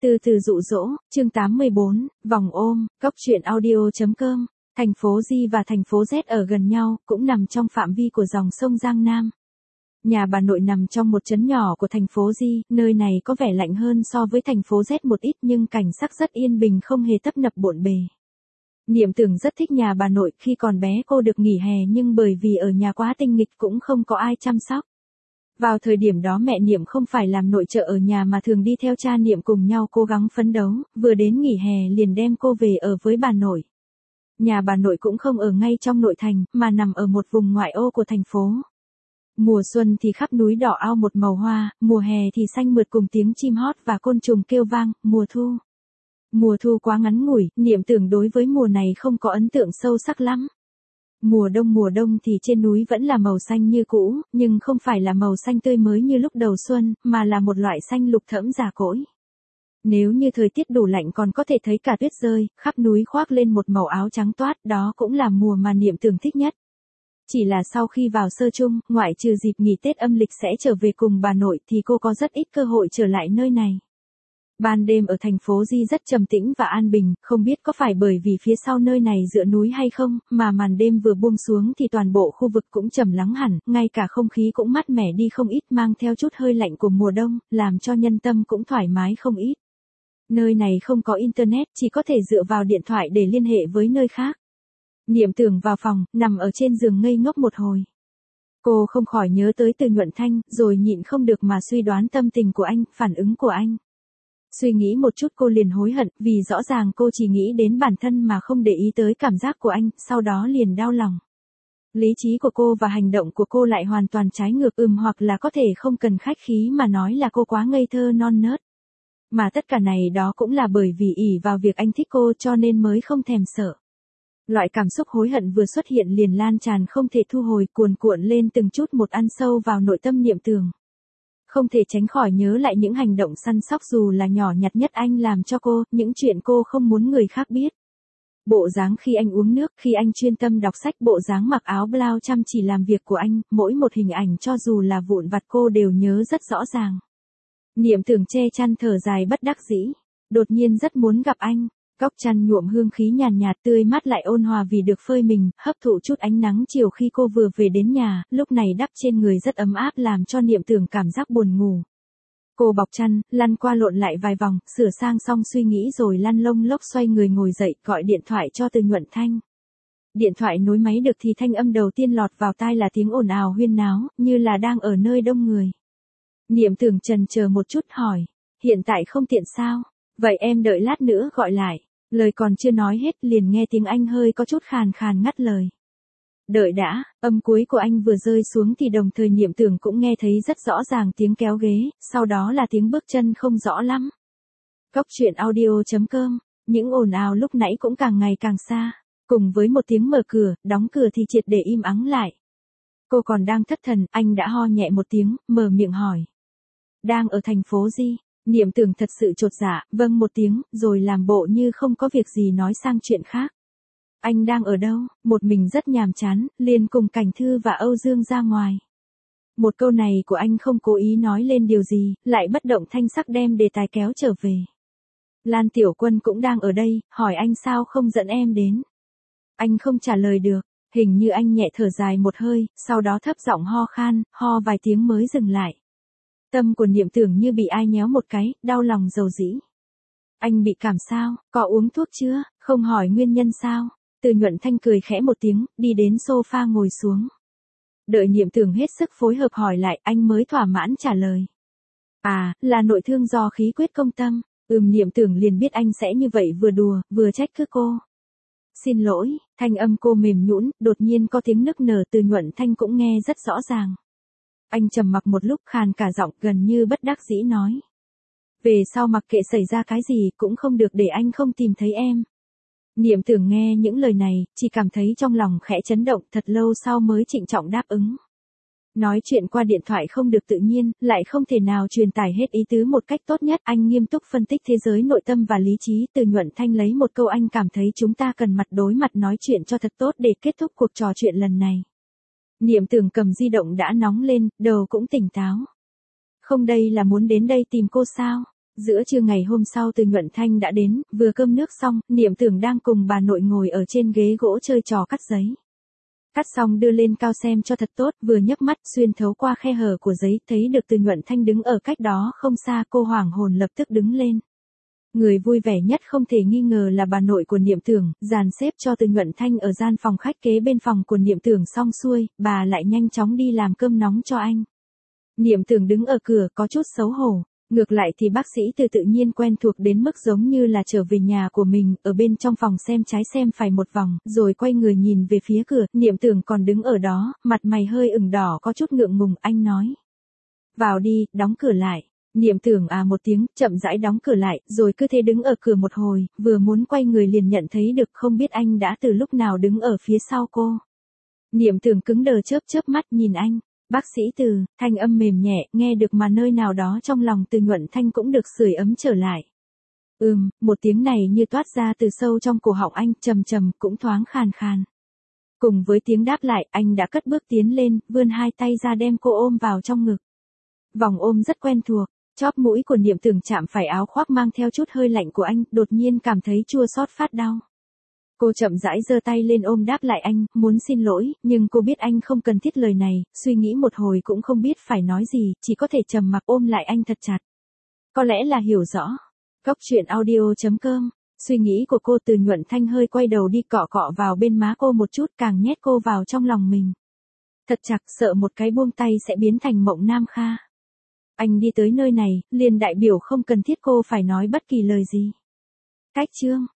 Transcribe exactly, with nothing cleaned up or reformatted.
Từ từ dụ dỗ, chương tám mươi bốn, vòng ôm, cốc truyện audio.com. Thành phố Di và thành phố Z ở gần nhau, cũng nằm trong phạm vi của dòng sông Giang Nam. Nhà bà nội nằm trong một trấn nhỏ của thành phố Di, nơi này có vẻ lạnh hơn so với thành phố Z một ít nhưng cảnh sắc rất yên bình không hề tấp nập bộn bề. Niệm Tưởng rất thích nhà bà nội, khi còn bé cô được nghỉ hè nhưng bởi vì ở nhà quá tinh nghịch cũng không có ai chăm sóc. Vào thời điểm đó mẹ Niệm không phải làm nội trợ ở nhà mà thường đi theo cha Niệm cùng nhau cố gắng phấn đấu, vừa đến nghỉ hè liền đem cô về ở với bà nội. Nhà bà nội cũng không ở ngay trong nội thành, mà nằm ở một vùng ngoại ô của thành phố. Mùa xuân thì khắp núi đỏ ao một màu hoa, mùa hè thì xanh mượt cùng tiếng chim hót và côn trùng kêu vang, mùa thu. Mùa thu quá ngắn ngủi, Niệm Tưởng đối với mùa này không có ấn tượng sâu sắc lắm. Mùa đông mùa đông thì trên núi vẫn là màu xanh như cũ, nhưng không phải là màu xanh tươi mới như lúc đầu xuân, mà là một loại xanh lục thẫm già cỗi. Nếu như thời tiết đủ lạnh còn có thể thấy cả tuyết rơi, khắp núi khoác lên một màu áo trắng toát, đó cũng là mùa mà Niệm Tưởng thích nhất. Chỉ là sau khi vào sơ chung, ngoại trừ dịp nghỉ Tết âm lịch sẽ trở về cùng bà nội thì cô có rất ít cơ hội trở lại nơi này. Ban đêm ở thành phố Di rất trầm tĩnh và an bình, không biết có phải bởi vì phía sau nơi này dựa núi hay không, mà màn đêm vừa buông xuống thì toàn bộ khu vực cũng trầm lắng hẳn, ngay cả không khí cũng mát mẻ đi không ít, mang theo chút hơi lạnh của mùa đông, làm cho nhân tâm cũng thoải mái không ít. Nơi này không có internet, chỉ có thể dựa vào điện thoại để liên hệ với nơi khác. Niệm Tưởng vào phòng, nằm ở trên giường ngây ngốc một hồi. Cô không khỏi nhớ tới Từ Nhuận Thanh, rồi nhịn không được mà suy đoán tâm tình của anh, phản ứng của anh. Suy nghĩ một chút cô liền hối hận, vì rõ ràng cô chỉ nghĩ đến bản thân mà không để ý tới cảm giác của anh, sau đó liền đau lòng. Lý trí của cô và hành động của cô lại hoàn toàn trái ngược, ừm hoặc là có thể không cần khách khí mà nói là cô quá ngây thơ non nớt. Mà tất cả này đó cũng là bởi vì ỷ vào việc anh thích cô cho nên mới không thèm sợ. Loại cảm xúc hối hận vừa xuất hiện liền lan tràn không thể thu hồi, cuồn cuộn lên từng chút một ăn sâu vào nội tâm Niệm Tưởng. Không thể tránh khỏi nhớ lại những hành động săn sóc dù là nhỏ nhặt nhất anh làm cho cô, những chuyện cô không muốn người khác biết. Bộ dáng khi anh uống nước, khi anh chuyên tâm đọc sách, bộ dáng mặc áo blau chăm chỉ làm việc của anh, mỗi một hình ảnh cho dù là vụn vặt cô đều nhớ rất rõ ràng. Niệm Tưởng che chăn thở dài bất đắc dĩ, đột nhiên rất muốn gặp anh. Góc chăn nhuộm hương khí nhàn nhạt, tươi mát lại ôn hòa vì được phơi mình, hấp thụ chút ánh nắng chiều khi cô vừa về đến nhà, lúc này đắp trên người rất ấm áp làm cho Niệm Tưởng cảm giác buồn ngủ. Cô bọc chăn, lăn qua lộn lại vài vòng, sửa sang xong suy nghĩ rồi lăn lông lốc xoay người ngồi dậy, gọi điện thoại cho Từ Nhuận Thanh. Điện thoại nối máy được thì thanh âm đầu tiên lọt vào tai là tiếng ồn ào huyên náo, như là đang ở nơi đông người. Niệm Tưởng chần chờ một chút hỏi, hiện tại không tiện sao? Vậy em đợi lát nữa gọi lại. Lời còn chưa nói hết liền nghe tiếng anh hơi có chút khàn khàn ngắt lời. Đợi đã, âm cuối của anh vừa rơi xuống thì đồng thời Niệm Tưởng cũng nghe thấy rất rõ ràng tiếng kéo ghế, sau đó là tiếng bước chân không rõ lắm. Cốc truyện audio.com, những ồn ào lúc nãy cũng càng ngày càng xa, cùng với một tiếng mở cửa, đóng cửa thì triệt để im ắng lại. Cô còn đang thất thần, anh đã ho nhẹ một tiếng, mở miệng hỏi. Đang ở thành phố Di? Niệm Tưởng thật sự chột dạ, vâng một tiếng, rồi làm bộ như không có việc gì nói sang chuyện khác. Anh đang ở đâu? Một mình rất nhàm chán, liền cùng Cảnh Thư và Âu Dương ra ngoài. Một câu này của anh không cố ý nói lên điều gì, lại bất động thanh sắc đem đề tài kéo trở về. Lan Tiểu Quân cũng đang ở đây, hỏi anh sao không dẫn em đến. Anh không trả lời được, hình như anh nhẹ thở dài một hơi, sau đó thấp giọng ho khan, ho vài tiếng mới dừng lại. Tâm của Niệm Tưởng như bị ai nhéo một cái, đau lòng dầu dĩ. Anh bị cảm sao, có uống thuốc chưa, không hỏi nguyên nhân sao? Từ Nhuận Thanh cười khẽ một tiếng, đi đến sofa ngồi xuống. Đợi Niệm Tưởng hết sức phối hợp hỏi lại, anh mới thỏa mãn trả lời. À, là nội thương do khí quyết công tâm. Ừm Niệm Tưởng liền biết anh sẽ như vậy vừa đùa, vừa trách cứ cô. Xin lỗi, thanh âm cô mềm nhũn, đột nhiên có tiếng nức nở Từ Nhuận Thanh cũng nghe rất rõ ràng. Anh trầm mặc một lúc khàn cả giọng gần như bất đắc dĩ nói. Về sau mặc kệ xảy ra cái gì cũng không được để anh không tìm thấy em. Niệm Tưởng nghe những lời này, chỉ cảm thấy trong lòng khẽ chấn động, thật lâu sau mới trịnh trọng đáp ứng. Nói chuyện qua điện thoại không được tự nhiên, lại không thể nào truyền tải hết ý tứ một cách tốt nhất. Anh nghiêm túc phân tích thế giới nội tâm và lý trí. Từ Nhuận Thanh lấy một câu anh cảm thấy chúng ta cần mặt đối mặt nói chuyện cho thật tốt để kết thúc cuộc trò chuyện lần này. Niệm Tưởng cầm di động đã nóng lên, đầu cũng tỉnh táo. Không đây là muốn đến đây tìm cô sao? Giữa trưa ngày hôm sau Từ Nhuận Thanh đã đến, vừa cơm nước xong, Niệm Tưởng đang cùng bà nội ngồi ở trên ghế gỗ chơi trò cắt giấy. Cắt xong đưa lên cao xem cho thật tốt, vừa nhấc mắt xuyên thấu qua khe hở của giấy, thấy được Từ Nhuận Thanh đứng ở cách đó không xa, cô hoảng hồn lập tức đứng lên. Người vui vẻ nhất không thể nghi ngờ là bà nội của Niệm Tưởng, dàn xếp cho Từ Nhuận Thanh ở gian phòng khách kế bên phòng của Niệm Tưởng xong xuôi, bà lại nhanh chóng đi làm cơm nóng cho anh. Niệm Tưởng đứng ở cửa có chút xấu hổ. Ngược lại thì bác sĩ Từ tự nhiên quen thuộc đến mức giống như là trở về nhà của mình, ở bên trong phòng xem trái xem phải một vòng, rồi quay người nhìn về phía cửa, Niệm Tưởng còn đứng ở đó, mặt mày hơi ửng đỏ có chút ngượng ngùng, anh nói. Vào đi, đóng cửa lại. Niệm Tưởng à một tiếng, chậm rãi đóng cửa lại, rồi cứ thế đứng ở cửa một hồi, vừa muốn quay người liền nhận thấy được không biết anh đã từ lúc nào đứng ở phía sau cô. Niệm Tưởng cứng đờ chớp chớp mắt nhìn anh. Bác sĩ Từ, thanh âm mềm nhẹ, nghe được mà nơi nào đó trong lòng Từ Nhuận Thanh cũng được sưởi ấm trở lại. Ừm, một tiếng này như toát ra từ sâu trong cổ họng anh, trầm trầm, cũng thoáng khàn khàn. Cùng với tiếng đáp lại, anh đã cất bước tiến lên, vươn hai tay ra đem cô ôm vào trong ngực. Vòng ôm rất quen thuộc, chóp mũi của Niệm Tưởng chạm phải áo khoác mang theo chút hơi lạnh của anh, đột nhiên cảm thấy chua xót phát đau. Cô chậm rãi giơ tay lên ôm đáp lại anh, muốn xin lỗi, nhưng cô biết anh không cần thiết lời này, suy nghĩ một hồi cũng không biết phải nói gì, chỉ có thể trầm mặc ôm lại anh thật chặt. Có lẽ là hiểu rõ. Cốc truyện audio chấm com. Suy nghĩ của cô Từ Nhuận Thanh hơi quay đầu đi cọ cọ vào bên má cô một chút, càng nhét cô vào trong lòng mình. Thật chặt, sợ một cái buông tay sẽ biến thành Mộng Nam Kha. Anh đi tới nơi này, liền đại biểu không cần thiết cô phải nói bất kỳ lời gì. Cách chương.